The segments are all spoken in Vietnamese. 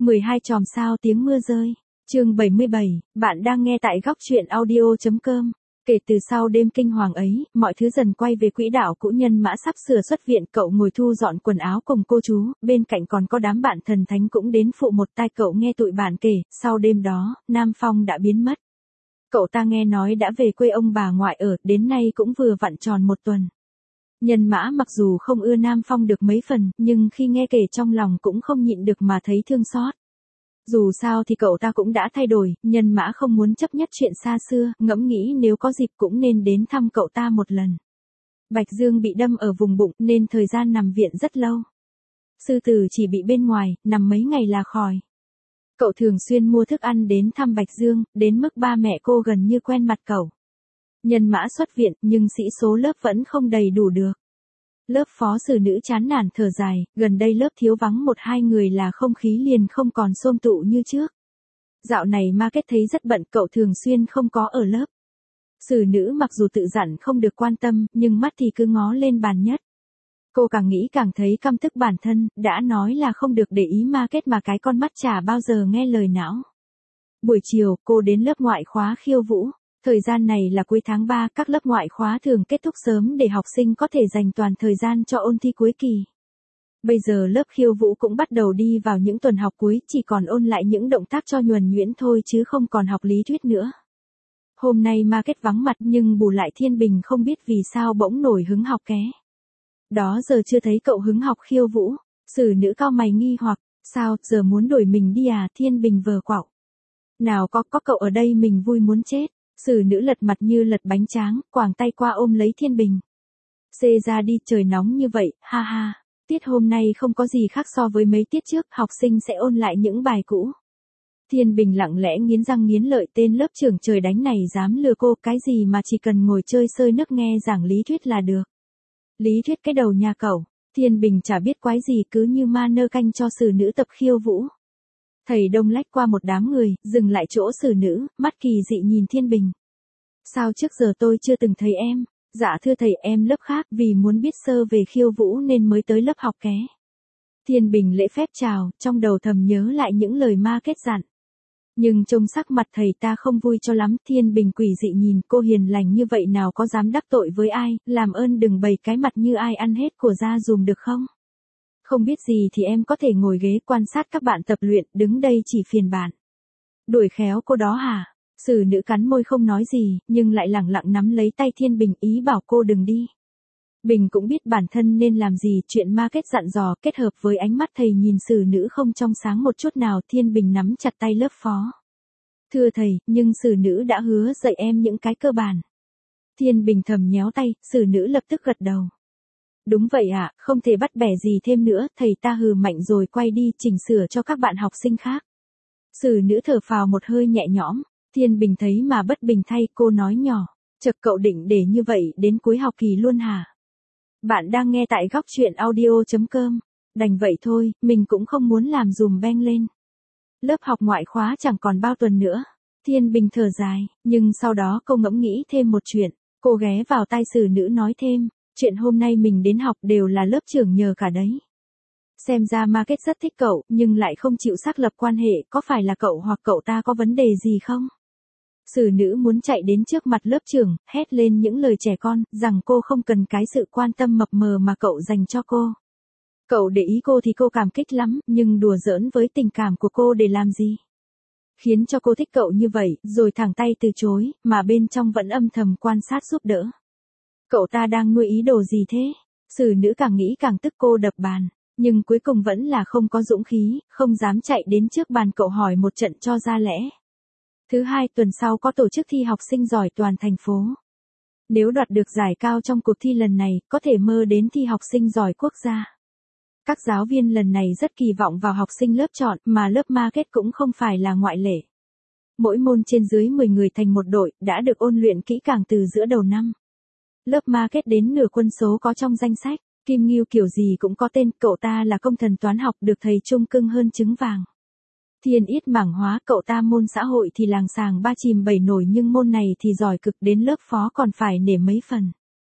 12 chòm sao tiếng mưa rơi. Chương 77, bạn đang nghe tại góc truyện audio.com. Kể từ sau đêm kinh hoàng ấy, mọi thứ dần quay về quỹ đạo cũ. Nhân Mã sắp sửa xuất viện, cậu ngồi thu dọn quần áo cùng cô chú, bên cạnh còn có đám bạn thần thánh cũng đến phụ một tai. Cậu nghe tụi bạn kể, sau đêm đó, Nam Phong đã biến mất. Cậu ta nghe nói đã về quê ông bà ngoại ở, đến nay cũng vừa vặn tròn một tuần. Nhân Mã mặc dù không ưa Nam Phong được mấy phần, nhưng khi nghe kể trong lòng cũng không nhịn được mà thấy thương xót. Dù sao thì cậu ta cũng đã thay đổi, Nhân Mã không muốn chấp nhất chuyện xa xưa, ngẫm nghĩ nếu có dịp cũng nên đến thăm cậu ta một lần. Bạch Dương bị đâm ở vùng bụng nên thời gian nằm viện rất lâu. Sư Tử chỉ bị bên ngoài, nằm mấy ngày là khỏi. Cậu thường xuyên mua thức ăn đến thăm Bạch Dương, đến mức ba mẹ cô gần như quen mặt cậu. Nhân Mã xuất viện, nhưng sĩ số lớp vẫn không đầy đủ được. Lớp phó sử nữ chán nản thở dài, gần đây lớp thiếu vắng một hai người là không khí liền không còn xôm tụ như trước. Dạo này market thấy rất bận, cậu thường xuyên không có ở lớp. Sử nữ mặc dù tự dặn không được quan tâm, nhưng mắt thì cứ ngó lên bàn nhất. Cô càng nghĩ càng thấy căm tức bản thân, đã nói là không được để ý market mà cái con mắt chả bao giờ nghe lời não. Buổi chiều, cô đến lớp ngoại khóa khiêu vũ. Thời gian này là cuối tháng 3, các lớp ngoại khóa thường kết thúc sớm để học sinh có thể dành toàn thời gian cho ôn thi cuối kỳ. Bây giờ lớp khiêu vũ cũng bắt đầu đi vào những tuần học cuối, chỉ còn ôn lại những động tác cho nhuần nhuyễn thôi chứ không còn học lý thuyết nữa. Hôm nay market vắng mặt nhưng bù lại Thiên Bình không biết vì sao bỗng nổi hứng học ké. Đó giờ chưa thấy cậu hứng học khiêu vũ. Sử nữ cau mày nghi hoặc, sao, giờ muốn đổi mình đi à? Thiên Bình vờ quạo. Nào có cậu ở đây mình vui muốn chết. Sử nữ lật mặt như lật bánh tráng, quàng tay qua ôm lấy Thiên Bình. Xê ra đi, trời nóng như vậy, ha ha. Tiết hôm nay không có gì khác so với mấy tiết trước, học sinh sẽ ôn lại những bài cũ. Thiên Bình lặng lẽ nghiến răng nghiến lợi, tên lớp trưởng trời đánh này dám lừa cô, cái gì mà chỉ cần ngồi chơi sơi nước nghe giảng lý thuyết là được. Lý thuyết cái đầu nhà cậu. Thiên Bình chả biết quái gì, cứ như ma nơ canh cho sử nữ tập khiêu vũ. Thầy Đông lách qua một đám người, dừng lại chỗ sử nữ, mắt kỳ dị nhìn Thiên Bình. Sao trước giờ tôi chưa từng thấy em? Dạ thưa thầy, em lớp khác, vì muốn biết sơ về khiêu vũ nên mới tới lớp học ké. Thiên Bình lễ phép chào, trong đầu thầm nhớ lại những lời ma kết dặn. Nhưng trông sắc mặt thầy ta không vui cho lắm. Thiên Bình quỷ dị nhìn cô hiền lành như vậy nào có dám đắc tội với ai, làm ơn đừng bày cái mặt như ai ăn hết của ra dùm được không? Không biết gì thì em có thể ngồi ghế quan sát các bạn tập luyện, đứng đây chỉ phiền bạn. Đuổi khéo cô đó hả? Sử nữ cắn môi không nói gì, nhưng lại lẳng lặng nắm lấy tay Thiên Bình, ý bảo cô đừng đi. Bình cũng biết bản thân nên làm gì, chuyện ma kết dặn dò kết hợp với ánh mắt thầy nhìn sử nữ không trong sáng một chút nào. Thiên Bình nắm chặt tay lớp phó. Thưa thầy, nhưng sử nữ đã hứa dạy em những cái cơ bản. Thiên Bình thầm nhéo tay, sử nữ lập tức gật đầu. Đúng vậy ạ, không thể bắt bẻ gì thêm nữa, thầy ta hừ mạnh rồi quay đi chỉnh sửa cho các bạn học sinh khác. Sử nữ thở phào một hơi nhẹ nhõm. Thiên Bình thấy mà bất bình thay, cô nói nhỏ, chật cậu định để như vậy đến cuối học kỳ luôn hả? Bạn đang nghe tại góc truyện audio.com. Đành vậy thôi, mình cũng không muốn làm dùm beng lên. Lớp học ngoại khóa chẳng còn bao tuần nữa. Thiên Bình thở dài, nhưng sau đó cô ngẫm nghĩ thêm một chuyện. Cô ghé vào tai sử nữ nói thêm, chuyện hôm nay mình đến học đều là lớp trưởng nhờ cả đấy. Xem ra market rất thích cậu, nhưng lại không chịu xác lập quan hệ, có phải là cậu hoặc cậu ta có vấn đề gì không? Sử nữ muốn chạy đến trước mặt lớp trưởng, hét lên những lời trẻ con, rằng cô không cần cái sự quan tâm mập mờ mà cậu dành cho cô. Cậu để ý cô thì cô cảm kích lắm, nhưng đùa giỡn với tình cảm của cô để làm gì? Khiến cho cô thích cậu như vậy, rồi thẳng tay từ chối, mà bên trong vẫn âm thầm quan sát giúp đỡ. Cậu ta đang nuôi ý đồ gì thế? Sử nữ càng nghĩ càng tức, cô đập bàn. Nhưng cuối cùng vẫn là không có dũng khí, không dám chạy đến trước bàn cậu hỏi một trận cho ra lẽ. Thứ hai tuần sau có tổ chức thi học sinh giỏi toàn thành phố. Nếu đoạt được giải cao trong cuộc thi lần này, có thể mơ đến thi học sinh giỏi quốc gia. Các giáo viên lần này rất kỳ vọng vào học sinh lớp chọn, mà lớp market cũng không phải là ngoại lệ. Mỗi môn trên dưới 10 người thành một đội, đã được ôn luyện kỹ càng từ giữa đầu năm. Lớp market đến nửa quân số có trong danh sách. Kim Ngưu kiểu gì cũng có tên, cậu ta là công thần toán học được thầy trung cưng hơn trứng vàng. Thiên Yết mảng hóa, cậu ta môn xã hội thì làng sàng ba chìm bảy nổi, nhưng môn này thì giỏi cực, đến lớp phó còn phải nể mấy phần.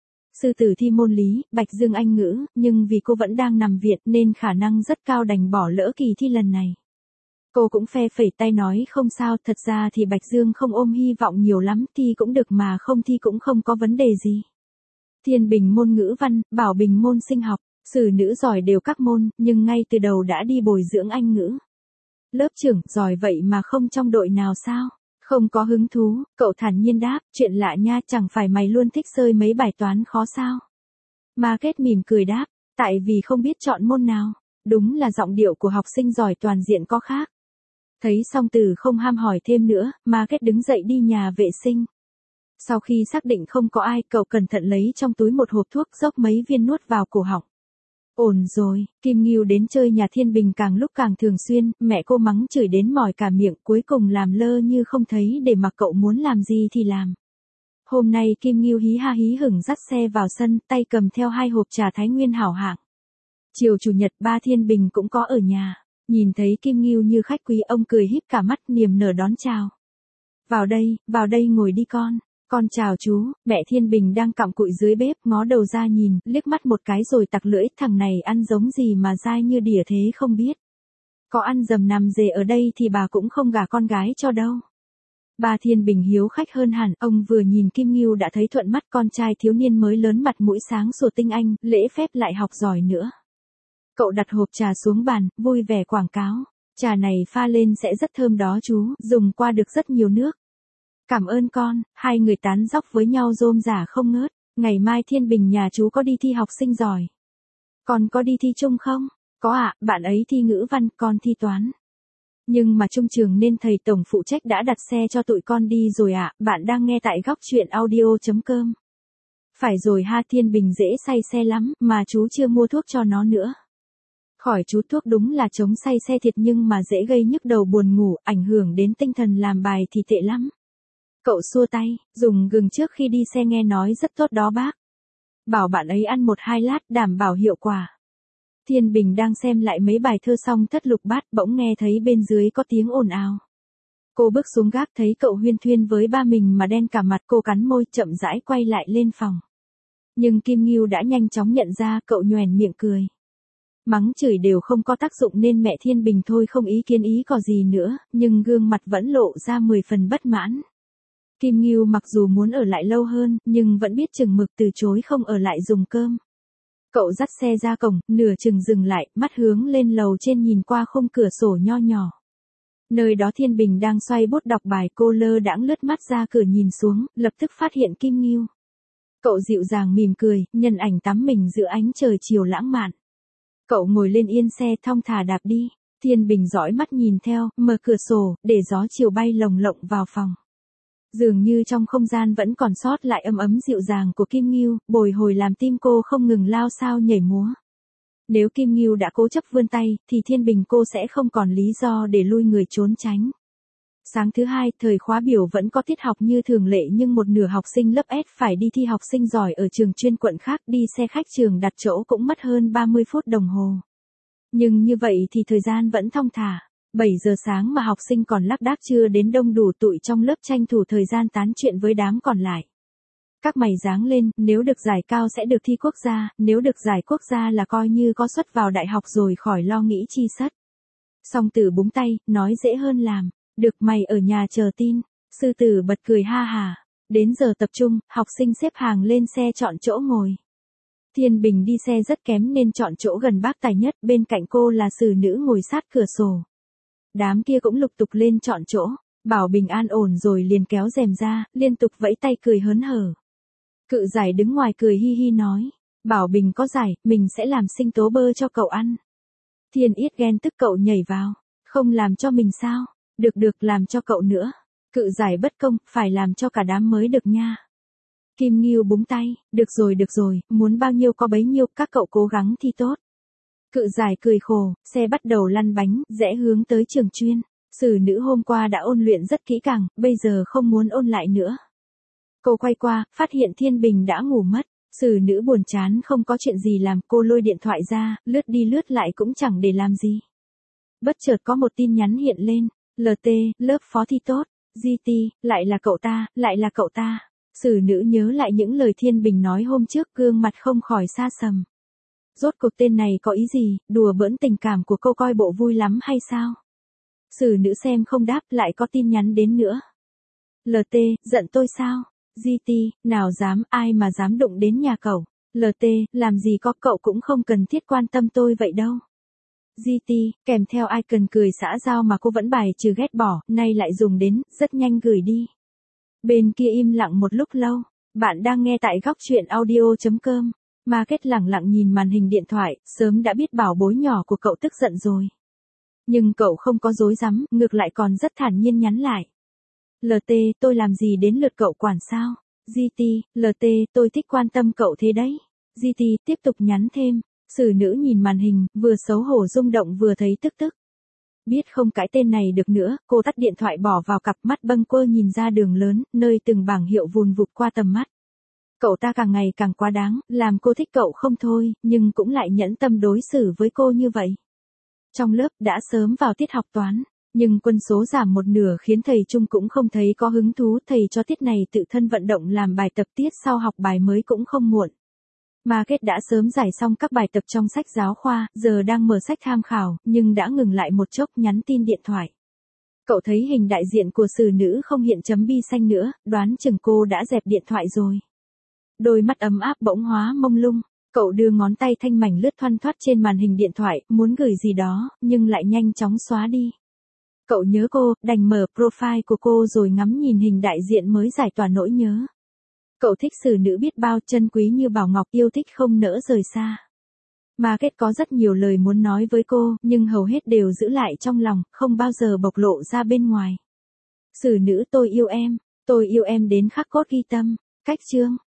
Sư Tử thi môn lý, Bạch Dương Anh ngữ, nhưng vì cô vẫn đang nằm viện nên khả năng rất cao đành bỏ lỡ kỳ thi lần này. Cô cũng phe phẩy tay nói không sao, thật ra thì Bạch Dương không ôm hy vọng nhiều lắm, thi cũng được mà không thi cũng không có vấn đề gì. Thiên Bình môn ngữ văn, Bảo Bình môn sinh học, sử nữ giỏi đều các môn, nhưng ngay từ đầu đã đi bồi dưỡng Anh ngữ. Lớp trưởng, giỏi vậy mà không trong đội nào sao? Không có hứng thú, cậu thản nhiên đáp, chuyện lạ nha, chẳng phải mày luôn thích sơi mấy bài toán khó sao? Market mỉm cười đáp, tại vì không biết chọn môn nào. Đúng là giọng điệu của học sinh giỏi toàn diện có khác. Thấy Song Từ không ham hỏi thêm nữa, Market đứng dậy đi nhà vệ sinh. Sau khi xác định không có ai, cậu cẩn thận lấy trong túi một hộp thuốc, dốc mấy viên nuốt vào cổ họng. Ổn rồi, Kim Ngưu đến chơi nhà Thiên Bình càng lúc càng thường xuyên, mẹ cô mắng chửi đến mỏi cả miệng, cuối cùng làm lơ như không thấy để mặc cậu muốn làm gì thì làm. Hôm nay Kim Ngưu hí ha hí hửng dắt xe vào sân, tay cầm theo 2 hộp trà Thái Nguyên hảo hạng. Chiều chủ nhật ba Thiên Bình cũng có ở nhà, nhìn thấy Kim Ngưu như khách quý, ông cười híp cả mắt niềm nở đón chào. Vào đây ngồi đi con. Con chào chú, mẹ Thiên Bình đang cặm cụi dưới bếp, ngó đầu ra nhìn, liếc mắt một cái rồi tặc lưỡi, thằng này ăn giống gì mà dai như đỉa thế không biết. Có ăn dầm nằm dề ở đây thì bà cũng không gả con gái cho đâu. Ba Thiên Bình hiếu khách hơn hẳn, ông vừa nhìn Kim Ngưu đã thấy thuận mắt, con trai thiếu niên mới lớn mặt mũi sáng sủa tinh anh, lễ phép lại học giỏi nữa. Cậu đặt hộp trà xuống bàn, vui vẻ quảng cáo, trà này pha lên sẽ rất thơm đó chú, dùng qua được rất nhiều nước. Cảm ơn con, hai người tán dóc với nhau rôm rả không ngớt. Ngày mai Thiên Bình nhà chú có đi thi học sinh giỏi. Con có đi thi chung không? Có ạ, bạn ấy thi ngữ văn, con thi toán. Nhưng mà chung trường nên thầy tổng phụ trách đã đặt xe cho tụi con đi rồi ạ, bạn đang nghe tại góc chuyện audio.com. Phải rồi ha, Thiên Bình dễ say xe lắm, mà chú chưa mua thuốc cho nó nữa. Khỏi chú, thuốc đúng là chống say xe thiệt nhưng mà dễ gây nhức đầu buồn ngủ, ảnh hưởng đến tinh thần làm bài thì tệ lắm. Cậu xua tay, dùng gừng trước khi đi xe nghe nói rất tốt đó bác. Bảo bạn ấy ăn 1-2 lát đảm bảo hiệu quả. Thiên Bình đang xem lại mấy bài thơ xong thất lục bát, bỗng nghe thấy bên dưới có tiếng ồn ào. Cô bước xuống gác thấy cậu huyên thuyên với ba mình mà đen cả mặt, cô cắn môi chậm rãi quay lại lên phòng. Nhưng Kim Ngưu đã nhanh chóng nhận ra, cậu nhoẻn miệng cười. Mắng chửi đều không có tác dụng nên mẹ Thiên Bình thôi không ý kiến ý có gì nữa, nhưng gương mặt vẫn lộ ra 10 phần bất mãn. Kim Ngưu mặc dù muốn ở lại lâu hơn, nhưng vẫn biết chừng mực từ chối không ở lại dùng cơm. Cậu dắt xe ra cổng, nửa chừng dừng lại, mắt hướng lên lầu trên nhìn qua khung cửa sổ nho nhỏ. Nơi đó Thiên Bình đang xoay bút đọc bài, cô lơ đãng lướt mắt ra cửa nhìn xuống, lập tức phát hiện Kim Ngưu. Cậu dịu dàng mỉm cười, nhân ảnh tắm mình giữa ánh trời chiều lãng mạn. Cậu ngồi lên yên xe thong thả đạp đi. Thiên Bình dõi mắt nhìn theo, mở cửa sổ, để gió chiều bay lồng lộng vào phòng. Dường như trong không gian vẫn còn sót lại ấm ấm dịu dàng của Kim Ngưu, bồi hồi làm tim cô không ngừng lao xao nhảy múa. Nếu Kim Ngưu đã cố chấp vươn tay, thì Thiên Bình cô sẽ không còn lý do để lui người trốn tránh. Sáng thứ hai, thời khóa biểu vẫn có tiết học như thường lệ nhưng một nửa học sinh lớp S phải đi thi học sinh giỏi ở trường chuyên quận khác, đi xe khách trường đặt chỗ cũng mất hơn 30 phút đồng hồ. Nhưng như vậy thì thời gian vẫn thong thả. 7 giờ sáng mà học sinh còn lác đác chưa đến, đông đủ tụi trong lớp tranh thủ thời gian tán chuyện với đám còn lại. Các mày dáng lên, nếu được giải cao sẽ được thi quốc gia, nếu được giải quốc gia là coi như có suất vào đại học rồi, khỏi lo nghĩ chi sất. Song Tử búng tay, nói dễ hơn làm. Được, mày ở nhà chờ tin. Sư Tử bật cười ha hà. Đến giờ tập trung, học sinh xếp hàng lên xe chọn chỗ ngồi. Thiên Bình đi xe rất kém nên chọn chỗ gần bác tài nhất, bên cạnh cô là sử nữ ngồi sát cửa sổ. Đám kia cũng lục tục lên chọn chỗ. Bảo Bình an ổn rồi liền kéo rèm ra, liên tục vẫy tay cười hớn hở. Cự Giải đứng ngoài cười hi hi nói. Bảo Bình có giải, mình sẽ làm sinh tố bơ cho cậu ăn. Thiên Yết ghen tức cậu nhảy vào. Không làm cho mình sao? Được làm cho cậu nữa. Cự Giải bất công, phải làm cho cả đám mới được nha. Kim Ngưu búng tay, được rồi, muốn bao nhiêu có bấy nhiêu, các cậu cố gắng thi tốt. Cự Giải cười khổ, xe bắt đầu lăn bánh, rẽ hướng tới trường chuyên. Sử nữ hôm qua đã ôn luyện rất kỹ càng, bây giờ không muốn ôn lại nữa. Cô quay qua, phát hiện Thiên Bình đã ngủ mất. Sử nữ buồn chán không có chuyện gì làm, cô lôi điện thoại ra, lướt đi lướt lại cũng chẳng để làm gì. Bất chợt có một tin nhắn hiện lên. LT, lớp phó thi tốt. GT, lại là cậu ta. Sử nữ nhớ lại những lời Thiên Bình nói hôm trước, gương mặt không khỏi xa sầm. Rốt cuộc tên này có ý gì, đùa bỡn tình cảm của cô coi bộ vui lắm hay sao? Sử nữ xem không đáp, lại có tin nhắn đến nữa. LT, giận tôi sao? GT, nào dám, ai mà dám đụng đến nhà cậu. LT, làm gì có, cậu cũng không cần thiết quan tâm tôi vậy đâu. GT, kèm theo icon cười xã giao mà cô vẫn bài trừ ghét bỏ, nay lại dùng đến, rất nhanh gửi đi. Bên kia im lặng một lúc lâu. Bạn đang nghe tại góc chuyện audio.com. Market lẳng lặng nhìn màn hình điện thoại, sớm đã biết bảo bối nhỏ của cậu tức giận rồi. Nhưng cậu không có dối rắm, ngược lại còn rất thản nhiên nhắn lại. LT, tôi làm gì đến lượt cậu quản sao? GT, LT, tôi thích quan tâm cậu thế đấy. GT tiếp tục nhắn thêm. Sử nữ nhìn màn hình, vừa xấu hổ rung động vừa thấy tức tức. Biết không cãi tên này được nữa, cô tắt điện thoại bỏ vào cặp, mắt bâng quơ nhìn ra đường lớn, nơi từng bảng hiệu vùn vụt qua tầm mắt. Cậu ta càng ngày càng quá đáng, làm cô thích cậu không thôi, nhưng cũng lại nhẫn tâm đối xử với cô như vậy. Trong lớp đã sớm vào tiết học toán, nhưng quân số giảm một nửa khiến thầy Trung cũng không thấy có hứng thú, thầy cho tiết này tự thân vận động làm bài tập, tiết sau học bài mới cũng không muộn. Market đã sớm giải xong các bài tập trong sách giáo khoa, giờ đang mở sách tham khảo, nhưng đã ngừng lại một chốc nhắn tin điện thoại. Cậu thấy hình đại diện của sử nữ không hiện chấm bi xanh nữa, đoán chừng cô đã dẹp điện thoại rồi. Đôi mắt ấm áp bỗng hóa mông lung, cậu đưa ngón tay thanh mảnh lướt thoăn thoắt trên màn hình điện thoại, muốn gửi gì đó, nhưng lại nhanh chóng xóa đi. Cậu nhớ cô, đành mở profile của cô rồi ngắm nhìn hình đại diện mới giải tỏa nỗi nhớ. Cậu thích sử nữ biết bao, chân quý như bảo ngọc, yêu thích không nỡ rời xa. Market có rất nhiều lời muốn nói với cô, nhưng hầu hết đều giữ lại trong lòng, không bao giờ bộc lộ ra bên ngoài. Sử nữ, tôi yêu em đến khắc cốt ghi tâm. Cách chương